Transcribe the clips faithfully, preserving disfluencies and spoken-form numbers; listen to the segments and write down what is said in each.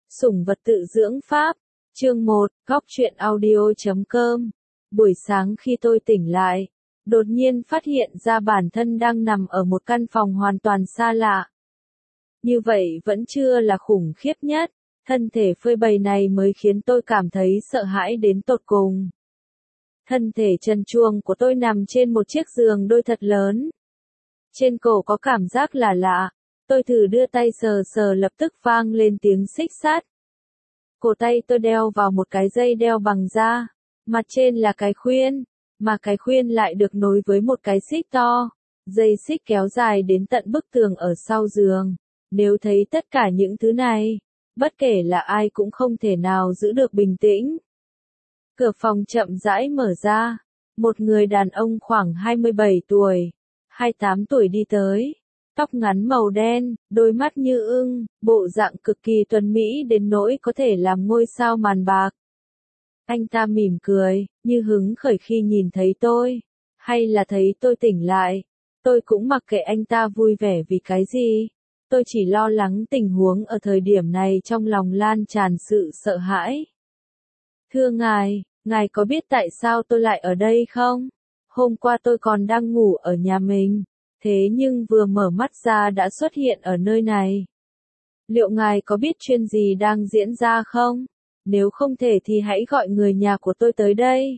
Sủng vật tự dưỡng pháp, chương một, góc truyện audio.com. Buổi sáng khi tôi tỉnh lại, đột nhiên phát hiện ra bản thân đang nằm ở một căn phòng hoàn toàn xa lạ. Như vậy vẫn chưa là khủng khiếp nhất, thân thể phơi bày này mới khiến tôi cảm thấy sợ hãi đến tột cùng. Thân thể trần truồng của tôi nằm trên một chiếc giường đôi thật lớn. Trên cổ có cảm giác lạ lạ, tôi thử đưa tay sờ sờ lập tức vang lên tiếng xích sắt. Cổ tay tôi đeo vào một cái dây đeo bằng da, mặt trên là cái khuyên, mà cái khuyên lại được nối với một cái xích to, dây xích kéo dài đến tận bức tường ở sau giường. Nếu thấy tất cả những thứ này, bất kể là ai cũng không thể nào giữ được bình tĩnh. Cửa phòng chậm rãi mở ra, một người đàn ông khoảng hai mươi bảy tuổi, hai mươi tám tuổi đi tới. Tóc ngắn màu đen, đôi mắt như ưng, bộ dạng cực kỳ tuấn mỹ đến nỗi có thể làm ngôi sao màn bạc. Anh ta mỉm cười, như hứng khởi khi nhìn thấy tôi, hay là thấy tôi tỉnh lại. Tôi cũng mặc kệ anh ta vui vẻ vì cái gì. Tôi chỉ lo lắng tình huống ở thời điểm này, trong lòng lan tràn sự sợ hãi. Thưa ngài, ngài có biết tại sao tôi lại ở đây không? Hôm qua tôi còn đang ngủ ở nhà mình. Thế nhưng vừa mở mắt ra đã xuất hiện ở nơi này. Liệu ngài có biết chuyện gì đang diễn ra không? Nếu không thể thì hãy gọi người nhà của tôi tới đây.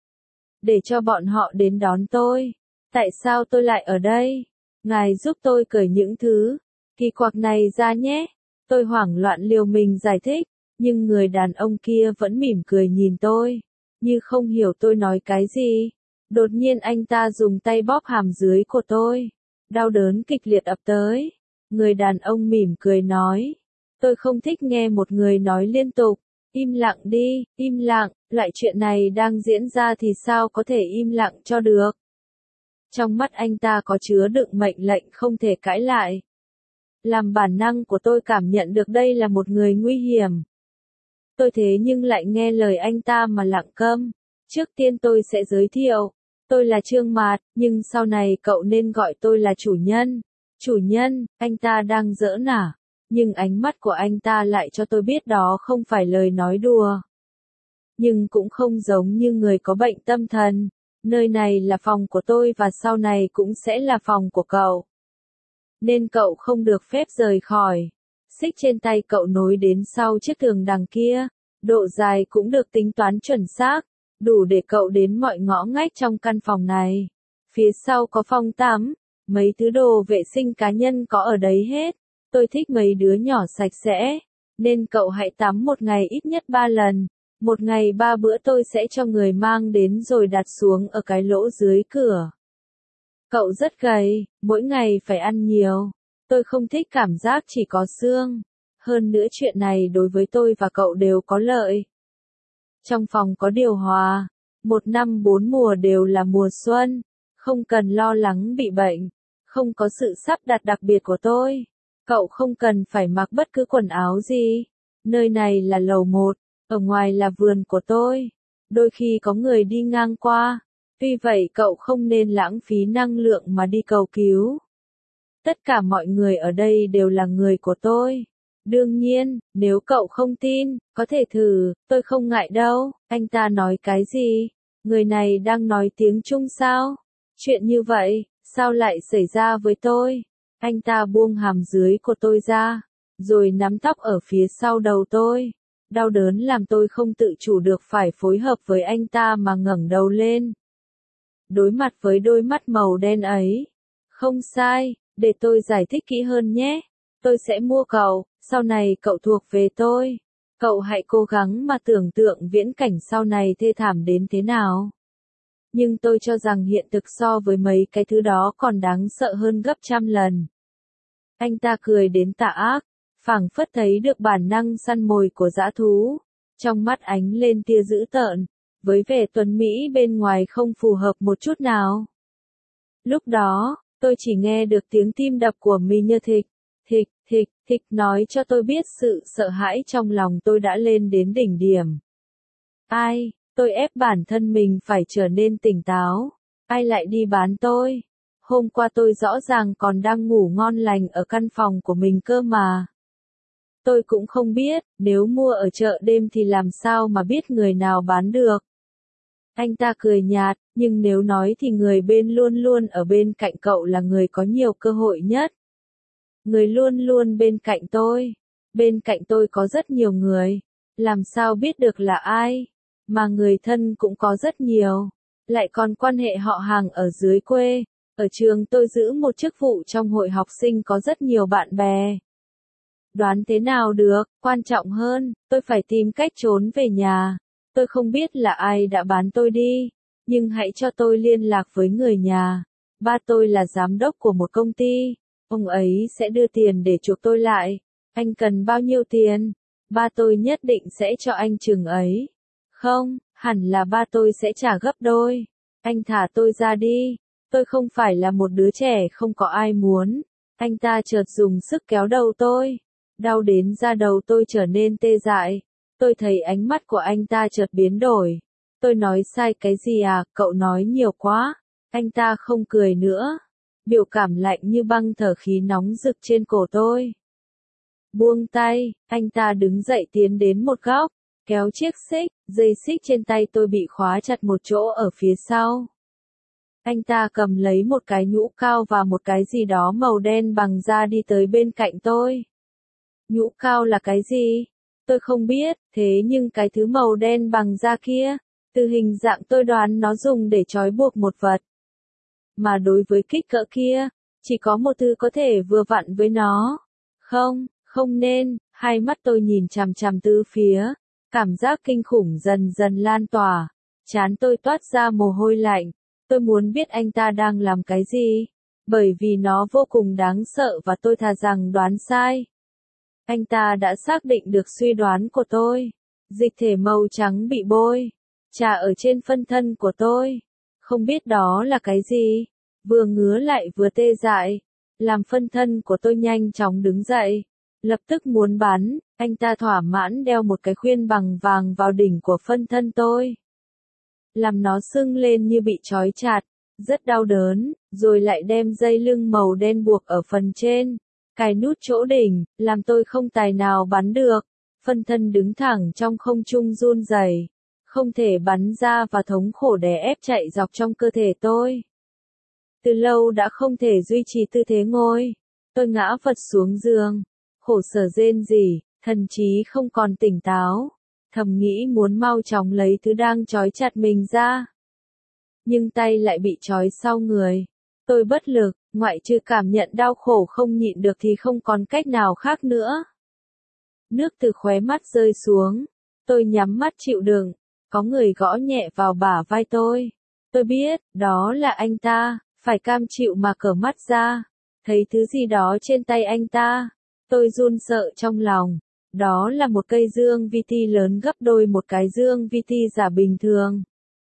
Để cho bọn họ đến đón tôi. Tại sao tôi lại ở đây? Ngài giúp tôi cởi những thứ kỳ quặc này ra nhé. Tôi hoảng loạn liều mình giải thích, nhưng người đàn ông kia vẫn mỉm cười nhìn tôi, như không hiểu tôi nói cái gì. Đột nhiên anh ta dùng tay bóp hàm dưới của tôi. Đau đớn kịch liệt ập tới. Người đàn ông mỉm cười nói. Tôi không thích nghe một người nói liên tục. Im lặng đi, im lặng, loại chuyện này đang diễn ra thì sao có thể im lặng cho được. Trong mắt anh ta có chứa đựng mệnh lệnh không thể cãi lại. Làm bản năng của tôi cảm nhận được đây là một người nguy hiểm. Tôi thế nhưng lại nghe lời anh ta mà lặng câm. Trước tiên tôi sẽ giới thiệu. Tôi là Trương Mạt, nhưng sau này cậu nên gọi tôi là chủ nhân. Chủ nhân, anh ta đang giỡn à? Nhưng ánh mắt của anh ta lại cho tôi biết đó không phải lời nói đùa. Nhưng cũng không giống như người có bệnh tâm thần. Nơi này là phòng của tôi và sau này cũng sẽ là phòng của cậu. Nên cậu không được phép rời khỏi. Xích trên tay cậu nối đến sau chiếc tường đằng kia. Độ dài cũng được tính toán chuẩn xác. Đủ để cậu đến mọi ngõ ngách trong căn phòng này. Phía sau có phòng tắm, mấy thứ đồ vệ sinh cá nhân có ở đấy hết. Tôi thích mấy đứa nhỏ sạch sẽ, nên cậu hãy tắm một ngày ít nhất ba lần. Một ngày ba bữa tôi sẽ cho người mang đến rồi đặt xuống ở cái lỗ dưới cửa. Cậu rất gầy, mỗi ngày phải ăn nhiều. Tôi không thích cảm giác chỉ có xương. Hơn nữa chuyện này đối với tôi và cậu đều có lợi. Trong phòng có điều hòa, một năm bốn mùa đều là mùa xuân, không cần lo lắng bị bệnh, không có sự sắp đặt đặc biệt của tôi. Cậu không cần phải mặc bất cứ quần áo gì. Nơi này là lầu một, ở ngoài là vườn của tôi. Đôi khi có người đi ngang qua, vì vậy cậu không nên lãng phí năng lượng mà đi cầu cứu. Tất cả mọi người ở đây đều là người của tôi. Đương nhiên, nếu cậu không tin, có thể thử, tôi không ngại đâu. Anh ta nói cái gì? Người này đang nói tiếng Trung sao? Chuyện như vậy, sao lại xảy ra với tôi? Anh ta buông hàm dưới của tôi ra, rồi nắm tóc ở phía sau đầu tôi. Đau đớn làm tôi không tự chủ được phải phối hợp với anh ta mà ngẩng đầu lên. Đối mặt với đôi mắt màu đen ấy. Không sai, để tôi giải thích kỹ hơn nhé. Tôi sẽ mua cậu, sau này cậu thuộc về tôi. Cậu hãy cố gắng mà tưởng tượng viễn cảnh sau này thê thảm đến thế nào. Nhưng tôi cho rằng hiện thực so với mấy cái thứ đó còn đáng sợ hơn gấp trăm lần. Anh ta cười đến tà ác, phảng phất thấy được bản năng săn mồi của dã thú. Trong mắt ánh lên tia dữ tợn, với vẻ tuấn mỹ bên ngoài không phù hợp một chút nào. Lúc đó, tôi chỉ nghe được tiếng tim đập của mình như thịch. Thịch, thịch, thịch nói cho tôi biết sự sợ hãi trong lòng tôi đã lên đến đỉnh điểm. Ai, tôi ép bản thân mình phải trở nên tỉnh táo. Ai lại đi bán tôi? Hôm qua tôi rõ ràng còn đang ngủ ngon lành ở căn phòng của mình cơ mà. Tôi cũng không biết, nếu mua ở chợ đêm thì làm sao mà biết người nào bán được. Anh ta cười nhạt, nhưng nếu nói thì người bên luôn luôn ở bên cạnh cậu là người có nhiều cơ hội nhất. Người luôn luôn bên cạnh tôi. Bên cạnh tôi có rất nhiều người. Làm sao biết được là ai? Mà người thân cũng có rất nhiều. Lại còn quan hệ họ hàng ở dưới quê. Ở trường tôi giữ một chức vụ trong hội học sinh có rất nhiều bạn bè. Đoán thế nào được, quan trọng hơn, tôi phải tìm cách trốn về nhà. Tôi không biết là ai đã bán tôi đi, nhưng hãy cho tôi liên lạc với người nhà. Ba tôi là giám đốc của một công ty, ông ấy sẽ đưa tiền để chuộc tôi lại. Anh cần bao nhiêu tiền? Ba tôi nhất định sẽ cho anh chừng ấy. Không, hẳn là ba tôi sẽ trả gấp đôi. Anh thả tôi ra đi, tôi không phải là một đứa trẻ không có ai muốn. Anh ta chợt dùng sức kéo đầu tôi, đau đến da đầu tôi trở nên tê dại. Tôi thấy ánh mắt của anh ta chợt biến đổi. Tôi nói sai cái gì à, cậu nói nhiều quá. Anh ta không cười nữa. Biểu cảm lạnh như băng, thở khí nóng rực trên cổ tôi. Buông tay, anh ta đứng dậy tiến đến một góc, kéo chiếc xích, dây xích trên tay tôi bị khóa chặt một chỗ ở phía sau. Anh ta cầm lấy một cái nhũ cao và một cái gì đó màu đen bằng da đi tới bên cạnh tôi. Nhũ cao là cái gì? Tôi không biết, thế nhưng cái thứ màu đen bằng da kia, từ hình dạng tôi đoán nó dùng để trói buộc một vật. Mà đối với kích cỡ kia, chỉ có một thứ có thể vừa vặn với nó. Không, không nên, hai mắt tôi nhìn chằm chằm tứ phía, cảm giác kinh khủng dần dần lan tỏa, trán tôi toát ra mồ hôi lạnh. Tôi muốn biết anh ta đang làm cái gì, bởi vì nó vô cùng đáng sợ và tôi thà rằng đoán sai. Anh ta đã xác định được suy đoán của tôi. Dịch thể màu trắng bị bôi, trà ở trên phân thân của tôi. Không biết đó là cái gì, vừa ngứa lại vừa tê dại, làm phân thân của tôi nhanh chóng đứng dậy, lập tức muốn bắn. Anh ta thỏa mãn đeo một cái khuyên bằng vàng vào đỉnh của phân thân tôi, làm nó sưng lên như bị trói chặt, rất đau đớn, rồi lại đem dây lưng màu đen buộc ở phần trên, cài nút chỗ đỉnh, làm tôi không tài nào bắn được. Phân thân đứng thẳng trong không trung run rẩy, không thể bắn ra và thống khổ đè ép chạy dọc trong cơ thể tôi. Từ lâu đã không thể duy trì tư thế ngồi, tôi ngã vật xuống giường, khổ sở rên rỉ, thần trí không còn tỉnh táo, thầm nghĩ muốn mau chóng lấy thứ đang trói chặt mình ra. Nhưng tay lại bị trói sau người. Tôi bất lực, ngoại trừ cảm nhận đau khổ không nhịn được thì không còn cách nào khác nữa. Nước từ khóe mắt rơi xuống. Tôi nhắm mắt chịu đựng. Có người gõ nhẹ vào bả vai tôi. Tôi biết, đó là anh ta, phải cam chịu mà cmở mắt ra. Thấy thứ gì đó trên tay anh ta. Tôi run sợ trong lòng. Đó là một cây dương vi ti lớn gấp đôi một cái dương vi ti giả bình thường.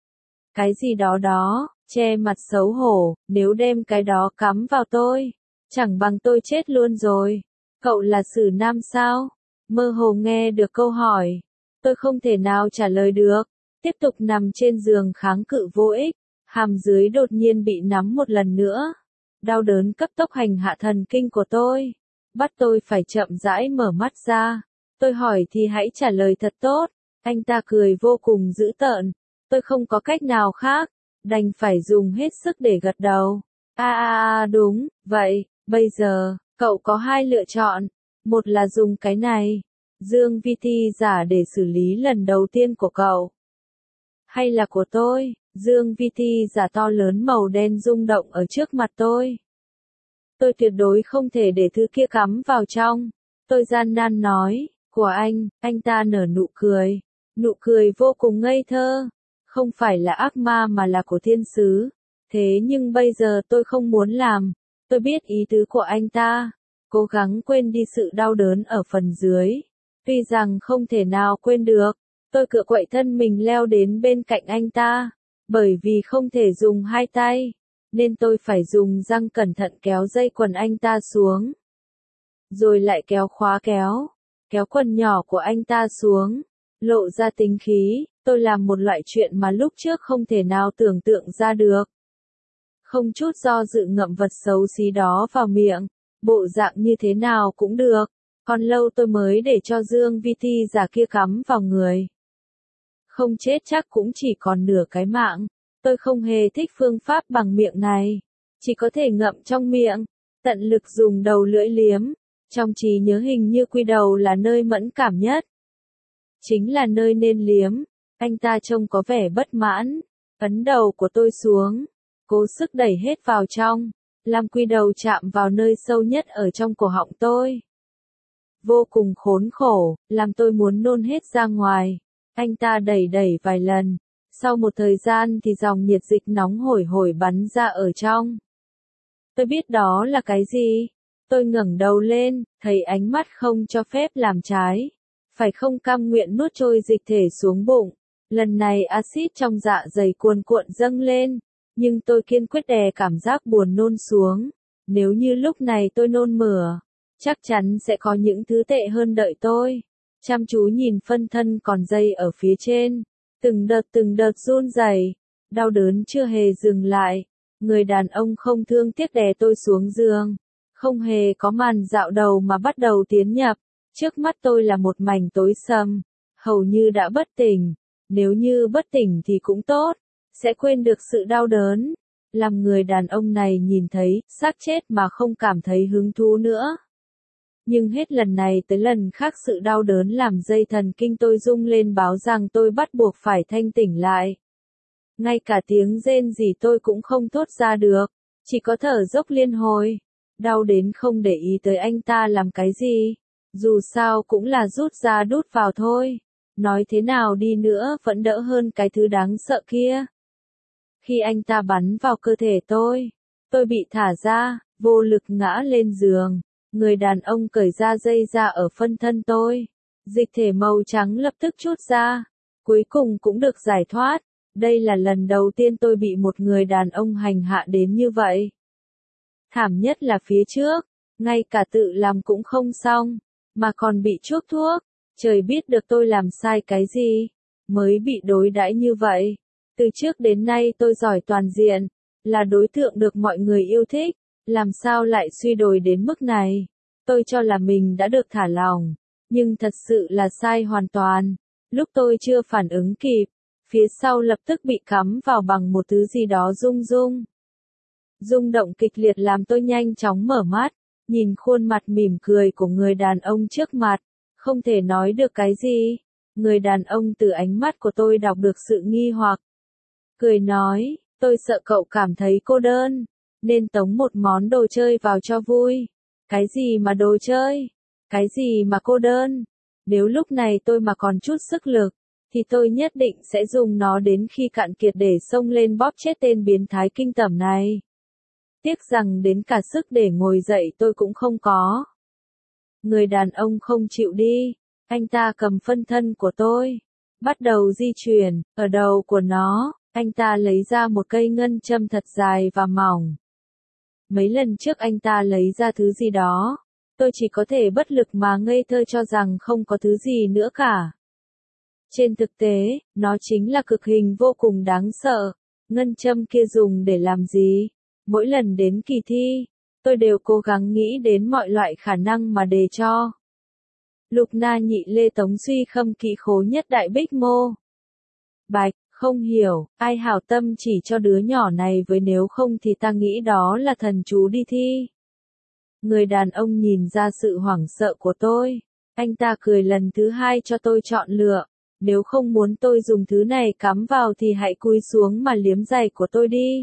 Cái gì đó đó, che mặt xấu hổ, nếu đem cái đó cắm vào tôi, chẳng bằng tôi chết luôn rồi. Cậu là Sử Nam sao? Mơ hồ nghe được câu hỏi. Tôi không thể nào trả lời được. Tiếp tục nằm trên giường kháng cự vô ích. Hàm dưới đột nhiên bị nắm một lần nữa. Đau đớn cấp tốc hành hạ thần kinh của tôi. Bắt tôi phải chậm rãi mở mắt ra. Tôi hỏi thì hãy trả lời thật tốt. Anh ta cười vô cùng dữ tợn. Tôi không có cách nào khác. Đành phải dùng hết sức để gật đầu. À à à đúng, vậy, bây giờ, cậu có hai lựa chọn. Một là dùng cái này, dương vi ti giả để xử lý lần đầu tiên của cậu. Hay là của tôi, dương vi ti giả to lớn màu đen rung động ở trước mặt tôi. Tôi tuyệt đối không thể để thứ kia cắm vào trong. Tôi gian nan nói, của anh, anh ta nở nụ cười. Nụ cười vô cùng ngây thơ. Không phải là ác ma mà là của thiên sứ. Thế nhưng bây giờ tôi không muốn làm. Tôi biết ý tứ của anh ta. Cố gắng quên đi sự đau đớn ở phần dưới. Tuy rằng không thể nào quên được. Tôi cựa quậy thân mình leo đến bên cạnh anh ta. Bởi vì không thể dùng hai tay. Nên tôi phải dùng răng cẩn thận kéo dây quần anh ta xuống. Rồi lại kéo khóa kéo. Kéo quần nhỏ của anh ta xuống. Lộ ra tính khí. Tôi làm một loại chuyện mà lúc trước không thể nào tưởng tượng ra được. Không chút do dự ngậm vật xấu xí đó vào miệng. Bộ dạng như thế nào cũng được. Còn lâu tôi mới để cho Dương Vi Ti già kia cắm vào người. Không chết chắc cũng chỉ còn nửa cái mạng. Tôi không hề thích phương pháp bằng miệng này. Chỉ có thể ngậm trong miệng, tận lực dùng đầu lưỡi liếm. Trong trí nhớ hình như quy đầu là nơi mẫn cảm nhất. Chính là nơi nên liếm. Anh ta trông có vẻ bất mãn. Ấn đầu của tôi xuống. Cố sức đẩy hết vào trong. Làm quy đầu chạm vào nơi sâu nhất ở trong cổ họng tôi. Vô cùng khốn khổ, làm tôi muốn nôn hết ra ngoài. Anh ta đẩy đẩy vài lần. Sau một thời gian thì dòng nhiệt dịch nóng hổi hổi bắn ra ở trong. Tôi biết đó là cái gì. Tôi ngẩng đầu lên, thấy ánh mắt không cho phép làm trái. Phải không cam nguyện nuốt trôi dịch thể xuống bụng. Lần này axit trong dạ dày cuồn cuộn dâng lên. Nhưng tôi kiên quyết đè cảm giác buồn nôn xuống. Nếu như lúc này tôi nôn mửa, chắc chắn sẽ có những thứ tệ hơn đợi tôi. Chăm chú nhìn phân thân còn dây ở phía trên. Từng đợt từng đợt run rẩy, đau đớn chưa hề dừng lại. Người đàn ông không thương tiếc đè tôi xuống giường. Không hề có màn dạo đầu mà bắt đầu tiến nhập. Trước mắt tôi là một mảnh tối sầm. Hầu như đã bất tỉnh. Nếu như bất tỉnh thì cũng tốt. Sẽ quên được sự đau đớn. Làm người đàn ông này nhìn thấy xác chết mà không cảm thấy hứng thú nữa. Nhưng hết lần này tới lần khác sự đau đớn làm dây thần kinh tôi rung lên báo rằng tôi bắt buộc phải thanh tỉnh lại. Ngay cả tiếng rên gì tôi cũng không thốt ra được. Chỉ có thở dốc liên hồi. Đau đến không để ý tới anh ta làm cái gì. Dù sao cũng là rút ra đút vào thôi. Nói thế nào đi nữa vẫn đỡ hơn cái thứ đáng sợ kia. Khi anh ta bắn vào cơ thể tôi, tôi bị thả ra, vô lực ngã lên giường. Người đàn ông cởi ra dây ra ở phân thân tôi. Dịch thể màu trắng lập tức trút ra. Cuối cùng cũng được giải thoát. Đây là lần đầu tiên tôi bị một người đàn ông hành hạ đến như vậy. Thảm nhất là phía trước. Ngay cả tự làm cũng không xong. Mà còn bị chuốc thuốc. Trời biết được tôi làm sai cái gì. Mới bị đối đãi như vậy. Từ trước đến nay tôi giỏi toàn diện. Là đối tượng được mọi người yêu thích. Làm sao lại suy đồi đến mức này? Tôi cho là mình đã được thả lỏng. Nhưng thật sự là sai hoàn toàn. Lúc tôi chưa phản ứng kịp. Phía sau lập tức bị cắm vào bằng một thứ gì đó rung rung. Rung động kịch liệt làm tôi nhanh chóng mở mắt. Nhìn khuôn mặt mỉm cười của người đàn ông trước mặt. Không thể nói được cái gì. Người đàn ông từ ánh mắt của tôi đọc được sự nghi hoặc. Cười nói, tôi sợ cậu cảm thấy cô đơn. Nên tống một món đồ chơi vào cho vui. Cái gì mà đồ chơi? Cái gì mà cô đơn? Nếu lúc này tôi mà còn chút sức lực, thì tôi nhất định sẽ dùng nó đến khi cạn kiệt để xông lên bóp chết tên biến thái kinh tởm này. Tiếc rằng đến cả sức để ngồi dậy tôi cũng không có. Người đàn ông không chịu đi. Anh ta cầm phân thân của tôi. Bắt đầu di chuyển. Ở đầu của nó, anh ta lấy ra một cây ngân châm thật dài và mỏng. Mấy lần trước anh ta lấy ra thứ gì đó. Tôi chỉ có thể bất lực mà ngây thơ cho rằng không có thứ gì nữa cả. Trên thực tế, nó chính là cực hình vô cùng đáng sợ. Ngân châm kia dùng để làm gì? Mỗi lần đến kỳ thi, tôi đều cố gắng nghĩ đến mọi loại khả năng mà đề cho. Lục na nhị lê tống suy khâm kỵ khố nhất đại bích mô. Bạch, không hiểu, ai hảo tâm chỉ cho đứa nhỏ này với nếu không thì ta nghĩ đó là thần chú đi thi. Người đàn ông nhìn ra sự hoảng sợ của tôi. Anh ta cười lần thứ hai cho tôi chọn lựa. Nếu không muốn tôi dùng thứ này cắm vào thì hãy cúi xuống mà liếm giày của tôi đi.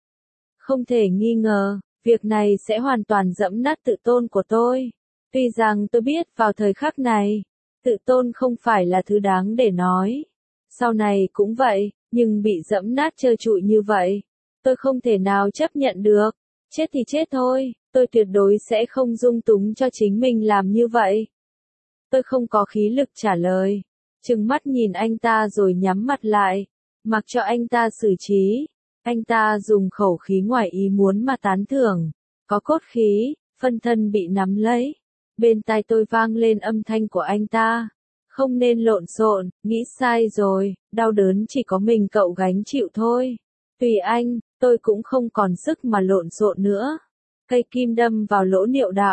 Không thể nghi ngờ, việc này sẽ hoàn toàn dẫm nát tự tôn của tôi. Tuy rằng tôi biết vào thời khắc này, tự tôn không phải là thứ đáng để nói. Sau này cũng vậy, nhưng bị dẫm nát trơ trụi như vậy, tôi không thể nào chấp nhận được. Chết thì chết thôi, tôi tuyệt đối sẽ không dung túng cho chính mình làm như vậy. Tôi không có khí lực trả lời. Trừng mắt nhìn anh ta rồi nhắm mặt lại. Mặc cho anh ta xử trí. Anh ta dùng khẩu khí ngoài ý muốn mà tán thưởng. Có cốt khí, phân thân bị nắm lấy. Bên tai tôi vang lên âm thanh của anh ta. Không nên lộn xộn, nghĩ sai rồi, đau đớn chỉ có mình cậu gánh chịu thôi. Tùy anh, tôi cũng không còn sức mà lộn xộn nữa. Cây kim đâm vào lỗ niệu đạo.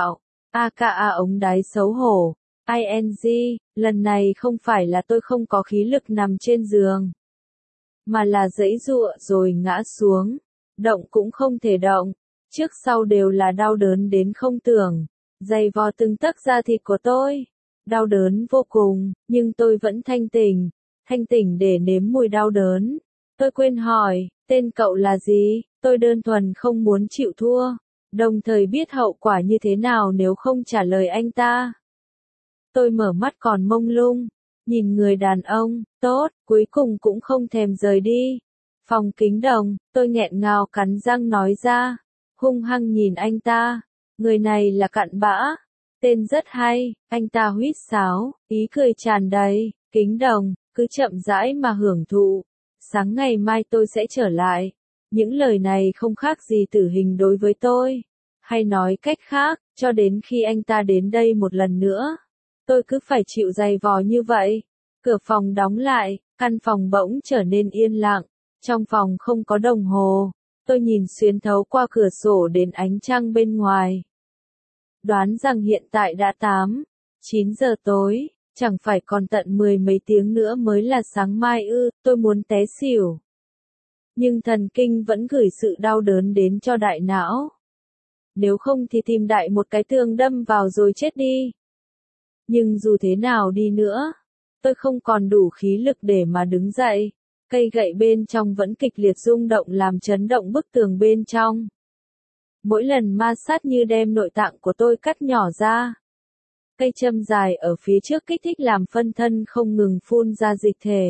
aka ống đáy xấu hổ, ing, lần này không phải là tôi không có khí lực nằm trên giường, mà là giãy giụa rồi ngã xuống, động cũng không thể động, trước sau đều là đau đớn đến không tưởng, giày vò từng tấc da thịt của tôi, đau đớn vô cùng, nhưng tôi vẫn thanh tỉnh, thanh tỉnh để nếm mùi đau đớn. Tôi quên hỏi, tên cậu là gì? Tôi đơn thuần không muốn chịu thua, đồng thời biết hậu quả như thế nào nếu không trả lời anh ta. Tôi mở mắt còn mông lung, nhìn người đàn ông, tốt, cuối cùng cũng không thèm rời đi. Phòng kính đồng, tôi nghẹn ngào cắn răng nói ra, hung hăng nhìn anh ta, người này là Cặn Bã, tên rất hay, anh ta huýt sáo, ý cười tràn đầy, kính đồng, cứ chậm rãi mà hưởng thụ, sáng ngày mai tôi sẽ trở lại. Những lời này không khác gì tử hình đối với tôi, hay nói cách khác, cho đến khi anh ta đến đây một lần nữa, tôi cứ phải chịu dày vò như vậy. Cửa phòng đóng lại, căn phòng bỗng trở nên yên lặng, trong phòng không có đồng hồ, tôi nhìn xuyên thấu qua cửa sổ đến ánh trăng bên ngoài. Đoán rằng hiện tại đã tám, chín giờ tối, chẳng phải còn tận mười mấy tiếng nữa mới là sáng mai ư, tôi muốn té xỉu. Nhưng thần kinh vẫn gửi sự đau đớn đến cho đại não. Nếu không thì tìm đại một cái tường đâm vào rồi chết đi. Nhưng dù thế nào đi nữa, tôi không còn đủ khí lực để mà đứng dậy. Cây gậy bên trong vẫn kịch liệt rung động làm chấn động bức tường bên trong. Mỗi lần ma sát như đem nội tạng của tôi cắt nhỏ ra. Cây châm dài ở phía trước kích thích làm phân thân không ngừng phun ra dịch thể.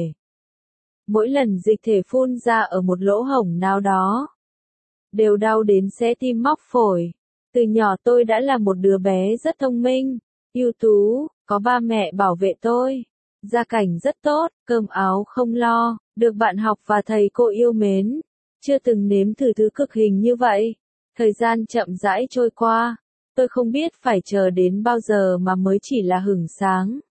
Mỗi lần dịch thể phun ra ở một lỗ hổng nào đó, đều đau đến xé tim móc phổi. Từ nhỏ tôi đã là một đứa bé rất thông minh, ưu tú, có ba mẹ bảo vệ tôi. Gia cảnh rất tốt, cơm áo không lo, được bạn học và thầy cô yêu mến. Chưa từng nếm thử thứ cực hình như vậy. Thời gian chậm rãi trôi qua, tôi không biết phải chờ đến bao giờ mà mới chỉ là hửng sáng.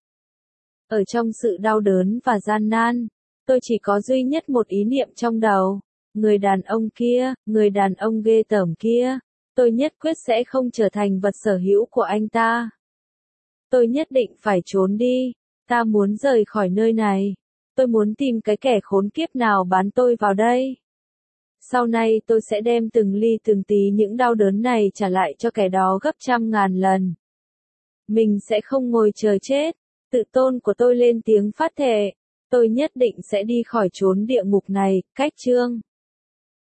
Ở trong sự đau đớn và gian nan, tôi chỉ có duy nhất một ý niệm trong đầu. Người đàn ông kia, người đàn ông ghê tởm kia, tôi nhất quyết sẽ không trở thành vật sở hữu của anh ta. Tôi nhất định phải trốn đi, ta muốn rời khỏi nơi này. Tôi muốn tìm cái kẻ khốn kiếp nào bán tôi vào đây. Sau này tôi sẽ đem từng ly từng tí những đau đớn này trả lại cho kẻ đó gấp trăm ngàn lần. Mình sẽ không ngồi chờ chết. Tự tôn của tôi lên tiếng phát thệ. Tôi nhất định sẽ đi khỏi chốn địa ngục này, cách chương.